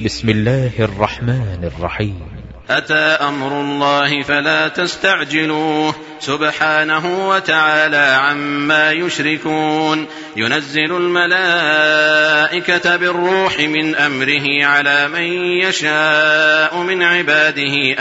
بسم الله الرحمن الرحيم. أتى أمر الله فلا تستعجلوه سبحانه وتعالى عما يشركون. ينزل الملائكة بالروح من أمره على من يشاء من عباده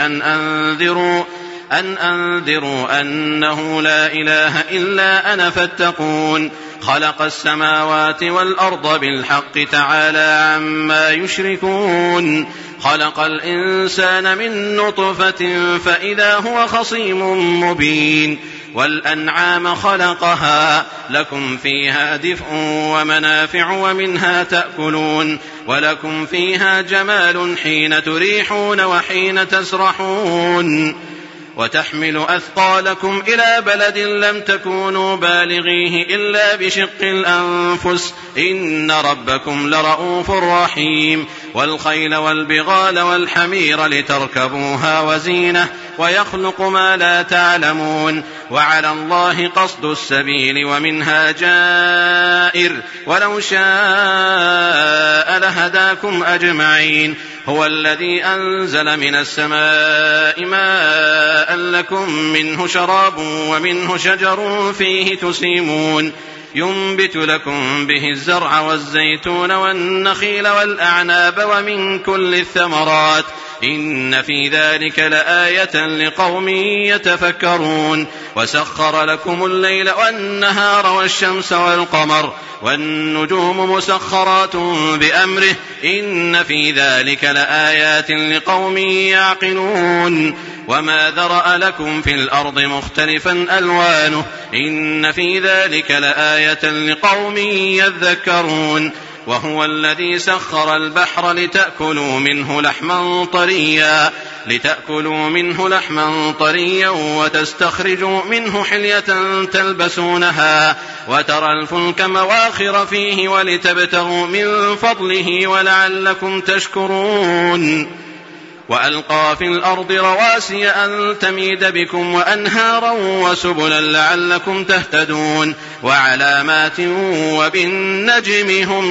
أن أنذروا أنه لا إله إلا أنا فاتقون. خلق السماوات والأرض بالحق تعالى عما يشركون. خلق الإنسان من نطفة فإذا هو خصيم مبين. والأنعام خلقها لكم فيها دفء ومنافع ومنها تأكلون ولكم فيها جمال حين تريحون وحين تسرحون. وتحمل أثقالكم إلى بلد لم تكونوا بالغيه إلا بشق الأنفس إن ربكم لرؤوف رحيم. والخيل والبغال والحمير لتركبوها وزينة ويخلق ما لا تعلمون. وعلى الله قصد السبيل ومنها جائر ولو شاء لهداكم أجمعين. هو الذي أنزل من السماء ماء لكم منه شراب ومنه شجر فيه تسيمون. ينبت لكم به الزرع والزيتون والنخيل والأعناب ومن كل الثمرات إن في ذلك لآية لقوم يتفكرون. وسخر لكم الليل والنهار والشمس والقمر والنجوم مسخرات بأمره إن في ذلك لآيات لقوم يعقلون. وما ذرأ لكم في الأرض مختلفا ألوانه إن في ذلك لآية لقوم يذكرون. وهو الذي سخر البحر لتأكلوا منه لحما طريا وتستخرجوا منه حلية تلبسونها وترى الفلك مواخر فيه ولتبتغوا من فضله ولعلكم تشكرون. وألقى في الأرض رواسي أن تميد بكم وأنهارا وسبلا لعلكم تهتدون. وعلامات وبالنجم هم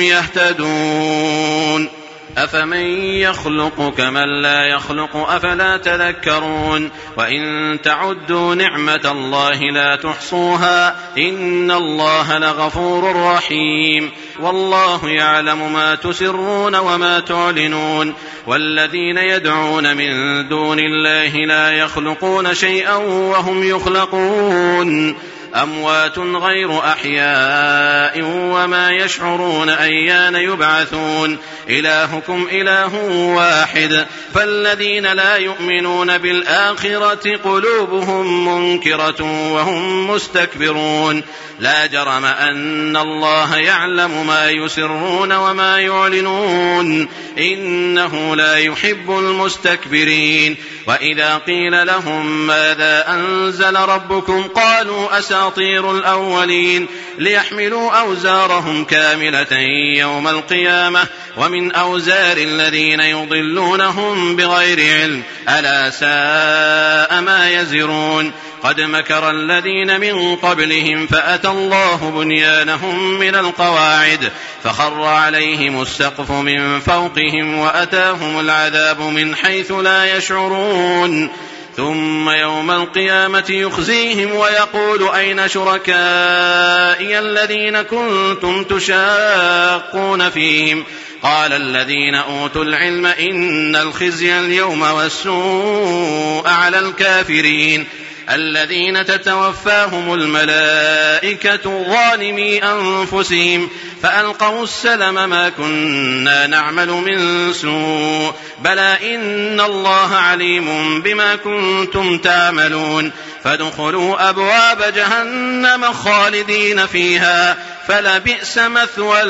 يهتدون. أفمن يخلق كمن لا يخلق أفلا تذكرون. وإن تعدوا نعمة الله لا تحصوها إن الله لغفور رحيم. والله يعلم ما تسرون وما تعلنون. والذين يدعون من دون الله لا يخلقون شيئا وهم يخلقون. أموات غير أحياء وما يشعرون أيان يبعثون. إلهكم إله واحد فالذين لا يؤمنون بالآخرة قلوبهم منكرة وهم مستكبرون. لا جرم أن الله يعلم ما يسرون وما يعلنون إنه لا يحب المستكبرين. وإذا قيل لهم ماذا أنزل ربكم قالوا أساطير الأولين ليحملوا أوزارهم كاملة يوم القيامة ومن أوزار الذين يضلونهم بغير علم ألا ساء ما يزرون. قد مكر الذين من قبلهم فأتى الله بنيانهم من القواعد فخر عليهم السقف من فوقهم وأتاهم العذاب من حيث لا يشعرون. ثم يوم القيامة يخزيهم ويقول أين شركائي الذين كنتم تشاقون فيهم قال الذين أوتوا العلم إن الخزي اليوم والسوء على الكافرين الذين تتوفاهم الملائكة ظالمي أنفسهم فألقوا السلم ما كنا نعمل من سوء بلى إن الله عليم بما كنتم تعملون. فادخلوا أبواب جهنم خالدين فيها فلبئس مثوى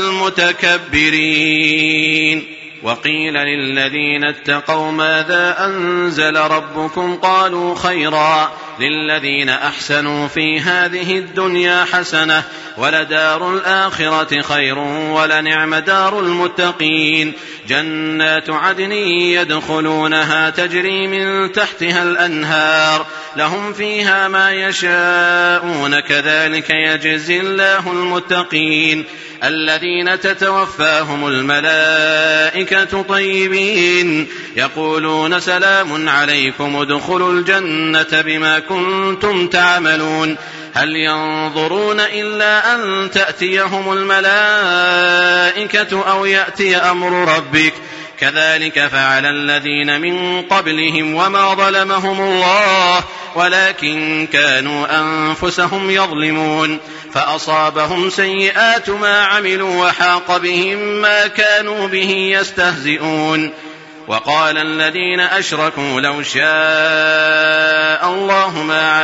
المتكبرين. وقيل للذين اتقوا ماذا أنزل ربكم قالوا خيرا للذين أحسنوا في هذه الدنيا حسنة ولدار الآخرة خير ولنعم دار المتقين. جنات عدن يدخلونها تجري من تحتها الأنهار لهم فيها ما يشاءون كذلك يجزي الله المتقين. الذين تتوفاهم الملائكة طيبين يقولون سلام عليكم ادخلوا الجنة بما كنتم تعملون هل ينظرون إلا أن تأتيهم الملائكة أو يأتي أمر ربك كذلك فعل الذين من قبلهم وما ظلمهم الله ولكن كانوا أنفسهم يظلمون فأصابهم سيئات ما عملوا وحاق بهم ما كانوا به يستهزئون وقال الذين أشركوا لو شاء الله ما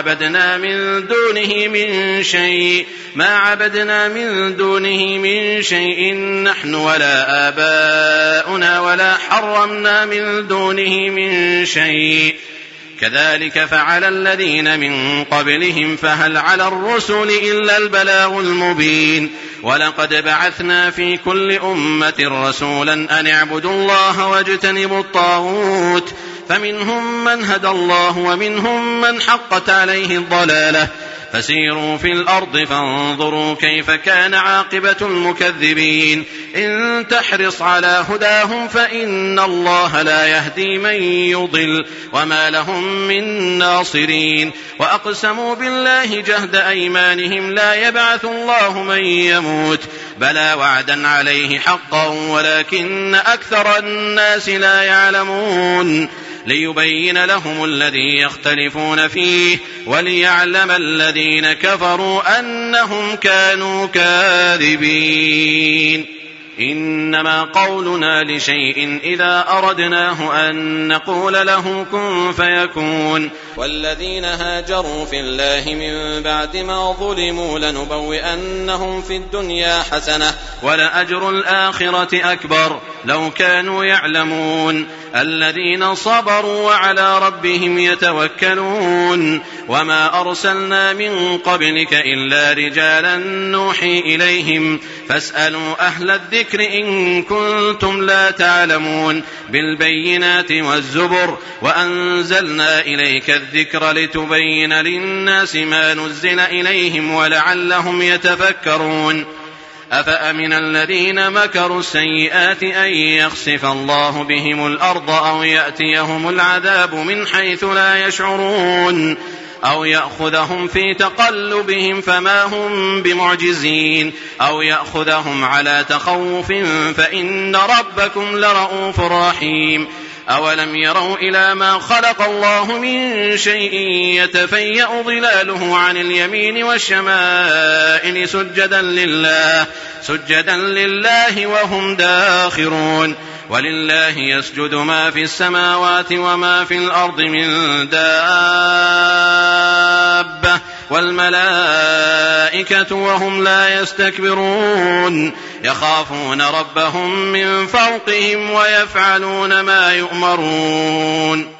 عبدنا من دونه من شيء نحن ولا آباؤنا ولا حرمنا من دونه من شيء كذلك فعل الذين من قبلهم فهل على الرسل إلا البلاغ المبين ولقد بعثنا في كل أمة رسولا أن اعبدوا الله واجتنبوا الطاغوت فمنهم من هدى الله ومنهم من حقت عليه الضلالة فسيروا في الأرض فانظروا كيف كان عاقبة المكذبين إن تحرص على هداهم فإن الله لا يهدي من يضل وما لهم من ناصرين وأقسموا بالله جهد أيمانهم لا يبعث الله من يموت بلى وعدا عليه حقا ولكن أكثر الناس لا يعلمون ليبين لهم الذي يختلفون فيه وليعلم الذين كفروا أنهم كانوا كاذبين إنما قولنا لشيء إذا أردناه أن نقول له كن فيكون والذين هاجروا في الله من بعد ما ظلموا لنبوئنهم في الدنيا حسنة ولأجر الآخرة أكبر لو كانوا يعلمون الذين صبروا وعلى ربهم يتوكلون وما أرسلنا من قبلك إلا رجالا نوحي إليهم فاسألوا أهل الذكر إن كنتم لا تعلمون بالبينات والزبر وأنزلنا إليك الذكر لتبين للناس ما نزل إليهم ولعلهم يتفكرون أفأمن الذين مكروا السيئات أن يخسف الله بهم الأرض أو يأتيهم العذاب من حيث لا يشعرون أو يأخذهم في تقلبهم فما هم بمعجزين أو يأخذهم على تخوف فإن ربكم لرؤوف رحيم أولم يروا إلى ما خلق الله من شيء يتفيأ ظلاله عن اليمين والشمائل سجدا لله وهم داخرون ولله يسجد ما في السماوات وما في الأرض من دابة والملائكة وهم لا يستكبرون يخافون ربهم من فوقهم ويفعلون ما يؤمرون.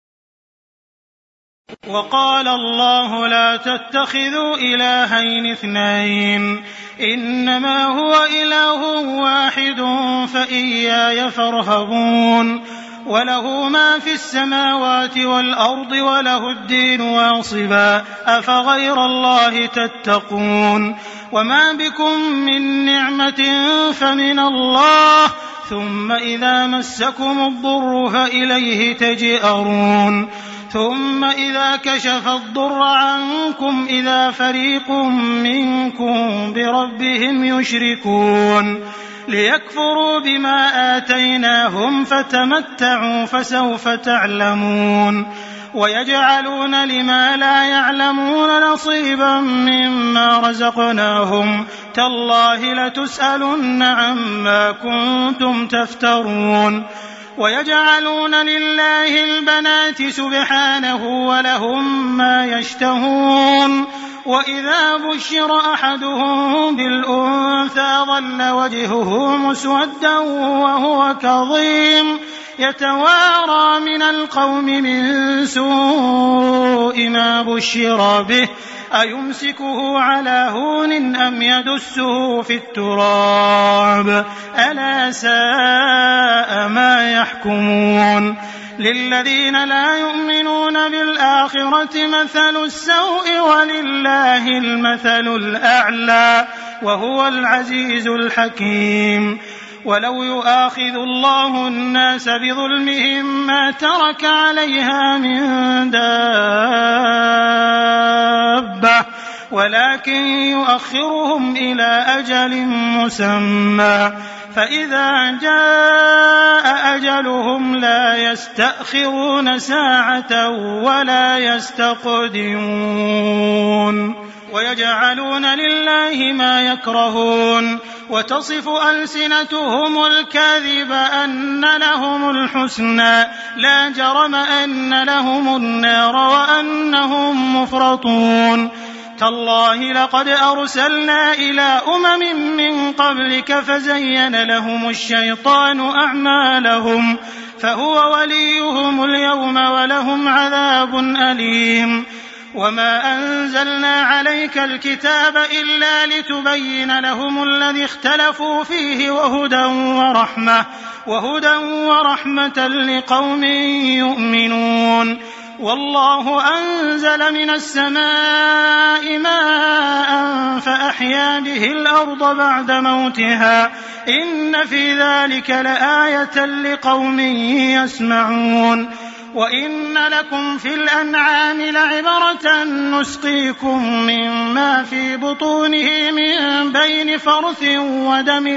وقال الله لا تتخذوا إلهين اثنين إنما هو إله واحد فإياي فارهبون وله ما في السماوات والأرض وله الدين واصبا أفغير الله تتقون وما بكم من نعمة فمن الله ثم إذا مسكم الضر فإليه تجئرون ثم إذا كشف الضر عنكم إذا فريق منكم بربهم يشركون ليكفروا بما آتيناهم فتمتعوا فسوف تعلمون ويجعلون لما لا يعلمون نصيبا مما رزقناهم تالله لتسألن عما كنتم تفترون ويجعلون لله البنات سبحانه ولهم ما يشتهون وإذا بشر أحدهم بالأنثى ظل وجهه مسودا وهو كظيم يتوارى من القوم من سوء ما بشر به أيمسكه على هون أم يدسه في التراب ألا ساء ما يحكمون للذين لا يؤمنون بالآخرة مثل السوء ولله المثل الأعلى وهو العزيز الحكيم. ولو يؤاخذ الله الناس بظلمهم ما ترك عليها من دابة ولكن يؤخرهم إلى أجل مسمى فإذا جاء أجلهم لا يستأخرون ساعة ولا يستقدمون. ويجعلون لله ما يكرهون وتصف ألسنتهم الكاذب أن لهم الحسنى لا جرم أن لهم النار وأنهم مفرطون. تالله لقد أرسلنا إلى من قبلك فزين لهم الشيطان أعمالهم فهو وليهم اليوم ولهم عذاب أليم. وما أنزلنا عليك الكتاب إلا لتبين لهم الذي اختلفوا فيه وهدى ورحمة لقوم يؤمنون. والله أنزل من السماء ماء فأحيا به الأرض بعد موتها إن في ذلك لآية لقوم يسمعون. وإن لكم في الأنعام لعبرة نسقيكم مما في بطونه من بين فرث ودم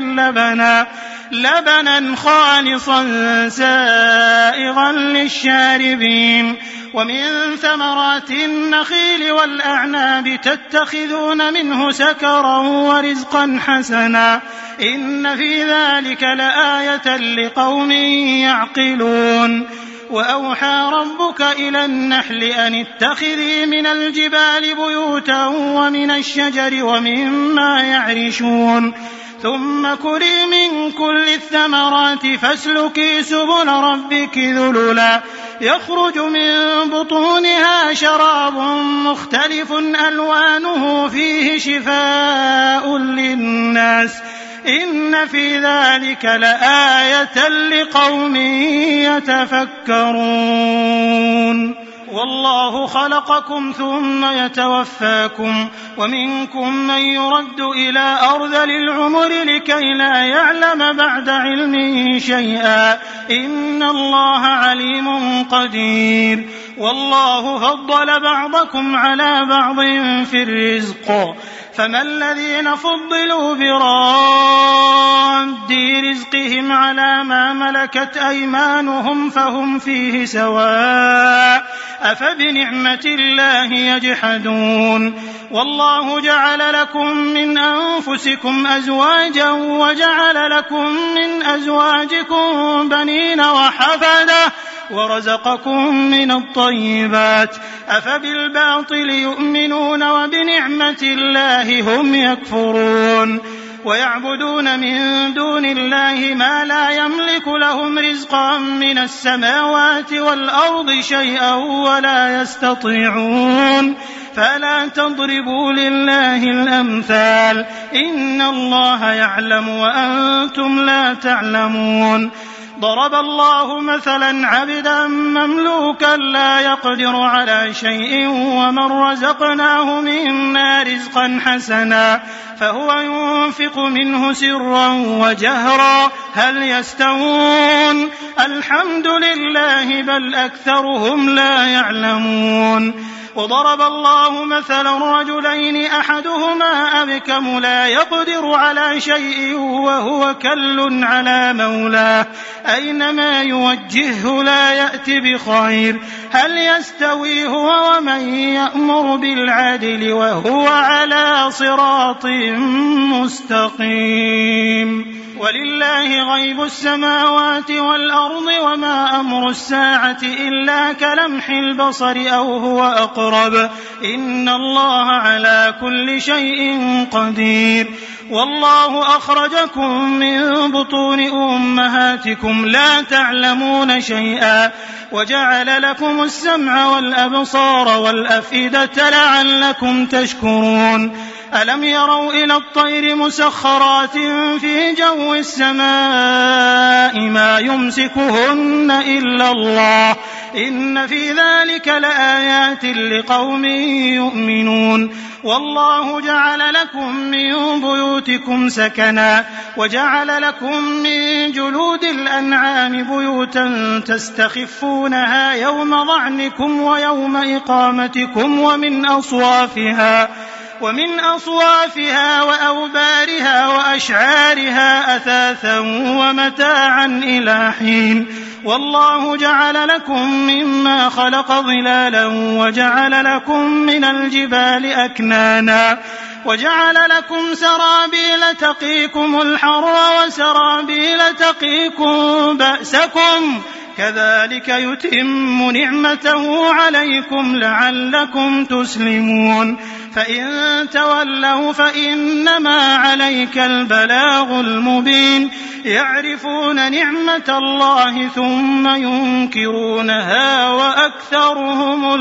لبنا خالصا سائغا للشاربين ومن ثمرات النخيل والأعناب تتخذون منه سكرا ورزقا حسنا إن في ذلك لآية لقوم يعقلون. وأوحى ربك إلى النحل أن اتخذي من الجبال بيوتا ومن الشجر ومما يعرشون ثم كلي من كل الثمرات فاسلكي سبل ربك ذللا يخرج من بطونها شراب مختلف ألوانه فيه شفاء للناس إن في ذلك لآية لقوم يتفكرون. والله خلقكم ثم يتوفاكم ومنكم من يرد إلى أرذل العمر لكي لا يعلم بعد علم شيئا إن الله عليم قدير. والله فضل بعضكم على بعض في الرزق فما الذين فضلوا براد رزقهم على ما ملكت أيمانهم فهم فيه سواء أفبنعمة الله يجحدون. والله جعل لكم من أنفسكم أزواجا وجعل لكم من أزواجكم بنين وحفدة ورزقكم من الطيبات أفبالباطل يؤمنون وبنعمة الله هم يكفرون. ويعبدون من دون الله ما لا يملك لهم رزقا من السماوات والأرض شيئا ولا يستطيعون فلا تضربوا لله الأمثال إن الله يعلم وأنتم لا تعلمون. ضرب الله مثلا عبدا مملوكا لا يقدر على شيء ومن رزقناه منا رزقا حسنا فهو ينفق منه سرا وجهرا هل يستوون الحمد لله بل أكثرهم لا يعلمون. وضرب الله مثلا رجلين أحدهما أبكم لا يقدر على شيء وهو كل على مولاه أينما يوجهه لا يأتي بخير هل يستوي هو ومن يأمر بالعدل وهو على صراط مستقيم. ولله غيب السماوات والأرض وما أمر الساعة إلا كلمح البصر أو هو أقرب إن الله على كل شيء قدير. والله أخرجكم من بطون أمهاتكم لا تعلمون شيئا وجعل لكم السمع والأبصار والأفئدة لعلكم تشكرون. ألم يروا إلى الطير مسخرات في جو السماء ما يمسكهن إلا الله إن في ذلك لآيات لقوم يؤمنون والله جعل لكم من بيوتكم سكنا وجعل لكم من جلود الأنعام بيوتا تستخفونها يوم ظعنكم ويوم إقامتكم ومن أصوافها وأوبارها وأشعارها أثاثا ومتاعا إلى حين والله جعل لكم مما خلق ظلالا وجعل لكم من الجبال أكنانا وجعل لكم سرابيل تقيكم الحر وسرابيل تقيكم بأسكم كذلك يتم نعمته عليكم لعلكم تسلمون فإن تولوا فإنما عليك البلاغ المبين يعرفون نعمة الله ثم ينكرونها وأكثرهم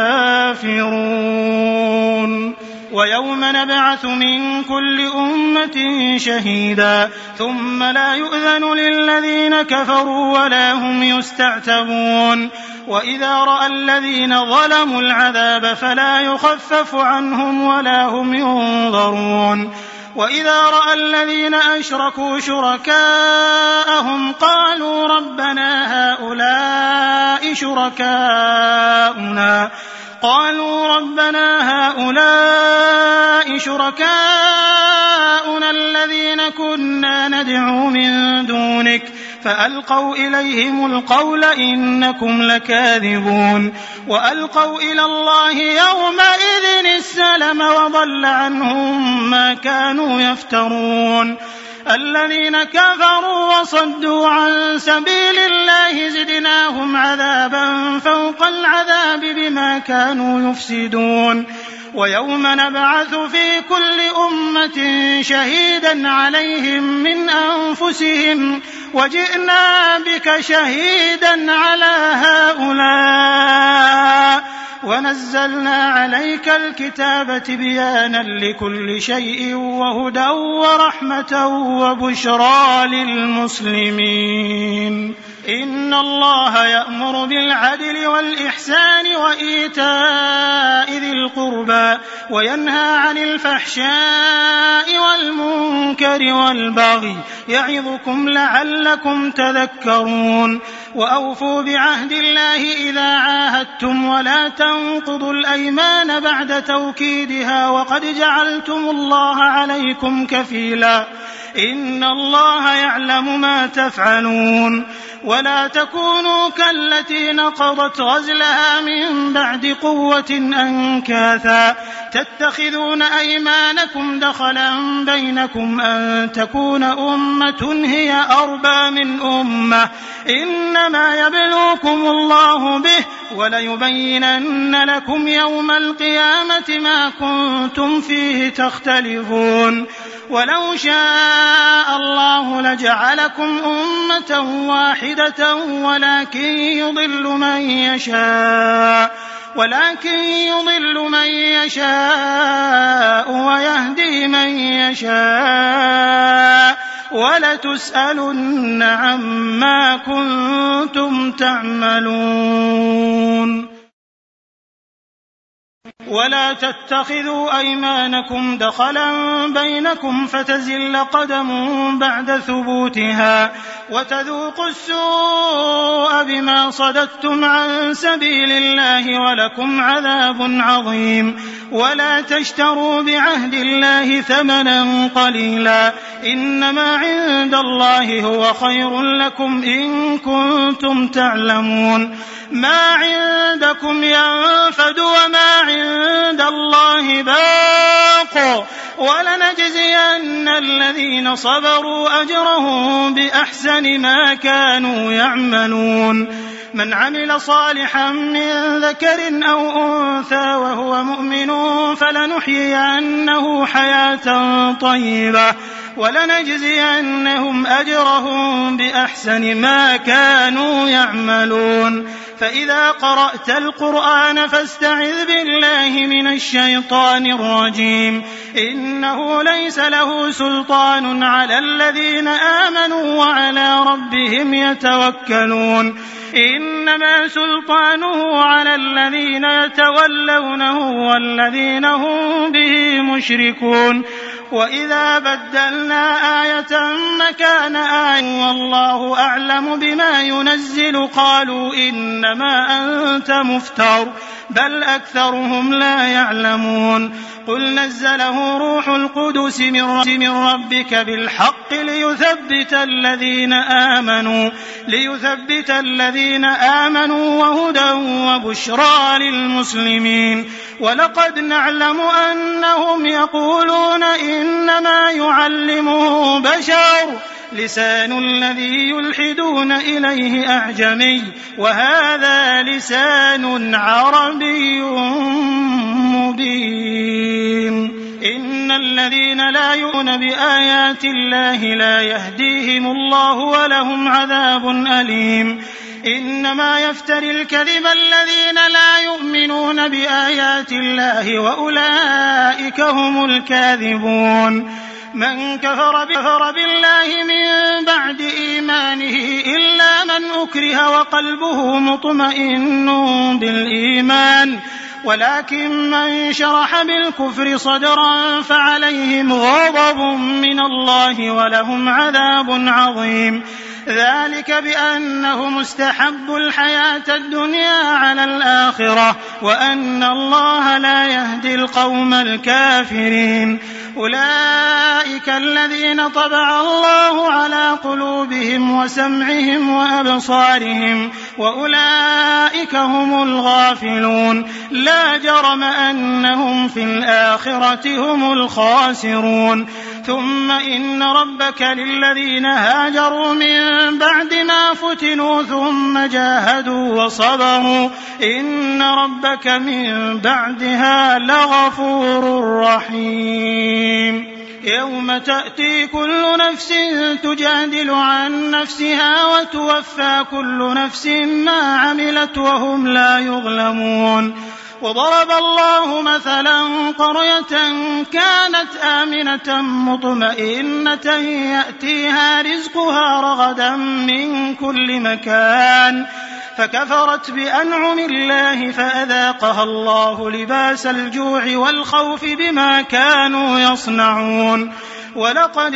الكافرون ويوم نبعث من كل أمة شهيدا ثم لا يؤذن للذين كفروا ولا هم يستعتبون وإذا رأى الذين ظلموا العذاب فلا يخفف عنهم ولا هم ينظرون وإذا رأى الذين أشركوا شركاءهم قالوا ربنا هؤلاء شركاؤنا الذين كنا ندعو من دونك فألقوا إليهم القول إنكم لكاذبون وألقوا إلى الله يومئذ السلم وضل عنهم ما كانوا يفترون الذين كفروا وصدوا عن سبيل الله زدناهم عذابا فوق العذاب بما كانوا يفسدون ويوم نبعث في كل أمة شهيدا عليهم من أنفسهم وجئنا بك شهيدا على هؤلاء ونزلنا عليك الكتاب بيانا لكل شيء وهدى ورحمة وبشرى للمسلمين إن الله يأمر بالعدل والإحسان وإيتاء ذي القربى وينهى عن الفحشاء والمنكر والبغي يعظكم لعلكم تذكرون وأوفوا بعهد الله إذا عاهدتم ولا تنقضوا الأيمان بعد توكيدها وقد جعلتم الله عليكم كفيلا إن الله يعلم ما تفعلون ولا تكونوا كالتي نقضت غزلها من بعد قوة أنكاثا تتخذون أيمانكم دخلا بينكم أن تكون أمة هي أربى من أمة إنما يبلوكم الله به وليبينن لكم يوم القيامة ما كنتم فيه تختلفون ولو شاء الله لجعلكم أمة واحدة ولكن يضل من يشاء ويهدي من يشاء ولتسألن عما كنتم تعملون ولا تتخذوا أيمانكم دخلا بينكم فتزل قدم بعد ثبوتها وتذوقوا السوء بما صددتم عن سبيل الله ولكم عذاب عظيم ولا تشتروا بعهد الله ثمنا قليلا إنما عند الله هو خير لكم إن كنتم تعلمون ما عندكم ينفد وما عند الله باق ولنجزين الذين صبروا أجرهم بأحسن ما كانوا يعملون من عمل صالحا من ذكر أو أنثى وهو مؤمن فلنحيينه حياة طيبة ولنجزينهم أجرهم بأحسن ما كانوا يعملون فإذا قرأت القرآن فاستعذ بالله من الشيطان الرجيم إنه ليس له سلطان على الذين آمنوا وعلى ربهم يتوكلون إنما سلطانه على الذين يتولونه والذين هم به مشركون وإذا بدلنا آية مكان آية والله أعلم بما ينزل قالوا إنما أنت مفتر بل أكثرهم لا يعلمون قل نزله روح القدس من ربك بالحق ليثبت الذين آمنوا وهدى وبشرى للمسلمين ولقد نعلم أنهم يقولون إنما يعلمه بشر لسان الذي يلحدون إليه أعجمي وهذا لسان عربي مبين إن الذين لا يؤمنون بآيات الله لا يهديهم الله ولهم عذاب أليم إنما يفتري الكذب الذين لا يؤمنون بآيات الله وأولئك هم الكاذبون من كفر بالله من بعد إيمانه إلا من أكره وقلبه مطمئن بالإيمان ولكن من شرح بالكفر صدرا فعليهم غضب من الله ولهم عذاب عظيم ذلك بأنهم استحبوا الحياة الدنيا على الآخرة وأن الله لا يهدي القوم الكافرين أولئك الذين طبع الله على قلوبهم وسمعهم وأبصارهم وأولئك هم الغافلون لا جرم أنهم في الآخرة هم الخاسرون ثم إن ربك للذين هاجروا من بعد ما فتنوا ثم جاهدوا وصبروا إن ربك من بعدها لغفور رحيم يوم تأتي كل نفس تجادل عن نفسها وتوفى كل نفس ما عملت وهم لا يظلمون وضرب الله مثلا قرية كانت آمنة مطمئنة يأتيها رزقها رغدا من كل مكان فكفرت بأنعم الله فأذاقها الله لباس الجوع والخوف بما كانوا يصنعون ولقد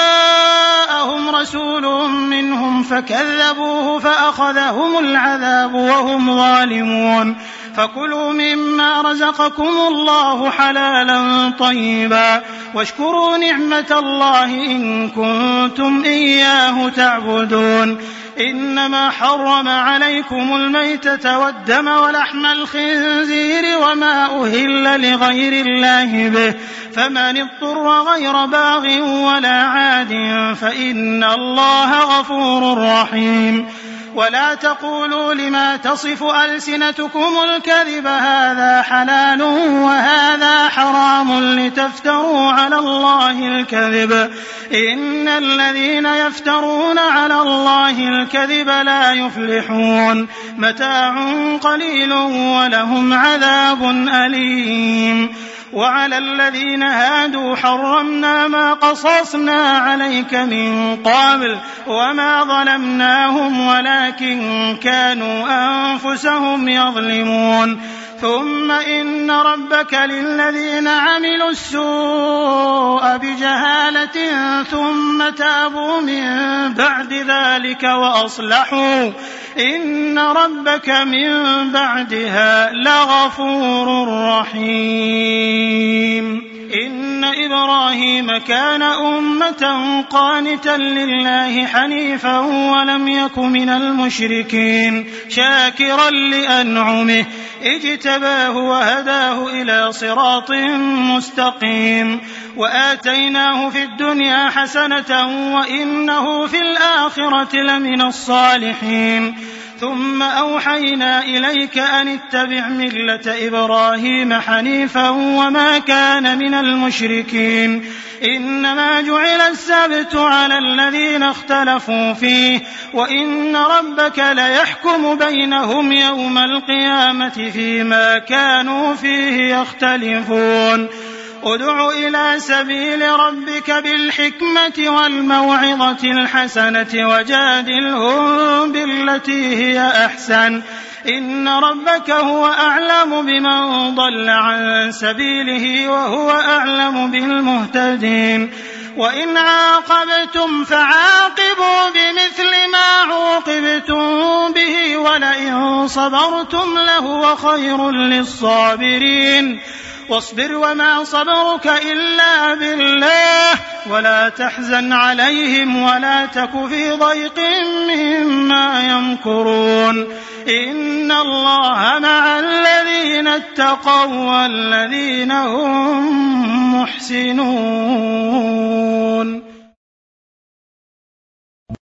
جاءهم رسول منهم فكذبوه فأخذهم العذاب وهم ظالمون فكلوا مما رزقكم الله حلالا طيبا واشكروا نعمة الله إن كنتم إياه تعبدون إنما حرم عليكم الميتة والدم ولحم الخنزير وما أهل لغير الله به فمن اضطر غير باغ ولا عاد فإن الله غفور رحيم ولا تقولوا لما تصف ألسنتكم الكذب هذا حلال وهذا حرام لتفتروا على الله الكذب إن الذين يفترون على الله الكذب لا يفلحون متاع قليل ولهم عذاب أليم وعلى الذين هادوا حرمنا ما قصصنا عليك من قبل وما ظلمناهم ولكن كانوا أنفسهم يظلمون ثم إن ربك للذين عملوا السوء بجهالة ثم تابوا من بعد ذلك وأصلحوا إن ربك من بعدها لغفور رحيم إن إبراهيم كان أمة قانتا لله حنيفا ولم يك من المشركين شاكرا لأنعمه اجتباه وهداه إلى صراط مستقيم وآتيناه في الدنيا حسنة وإنه في الآخرة لمن الصالحين ثم أوحينا إليك أن اتبع ملة إبراهيم حنيفا وما كان من المشركين إنما جعل السبت على الذين اختلفوا فيه وإن ربك ليحكم بينهم يوم القيامة فيما كانوا فيه يختلفون ادع إلى سبيل ربك بالحكمة والموعظة الحسنة وجادلهم بالتي هي أحسن إن ربك هو أعلم بمن ضل عن سبيله وهو أعلم بالمهتدين وإن عاقبتم فعاقبوا بمثل ما عوقبتم به ولئن صبرتم لهو خير للصابرين واصبر وما صبرك إلا بالله ولا تحزن عليهم ولا تك في ضيق مما يمكرون إن الله مع الذين اتقوا والذين هم محسنون.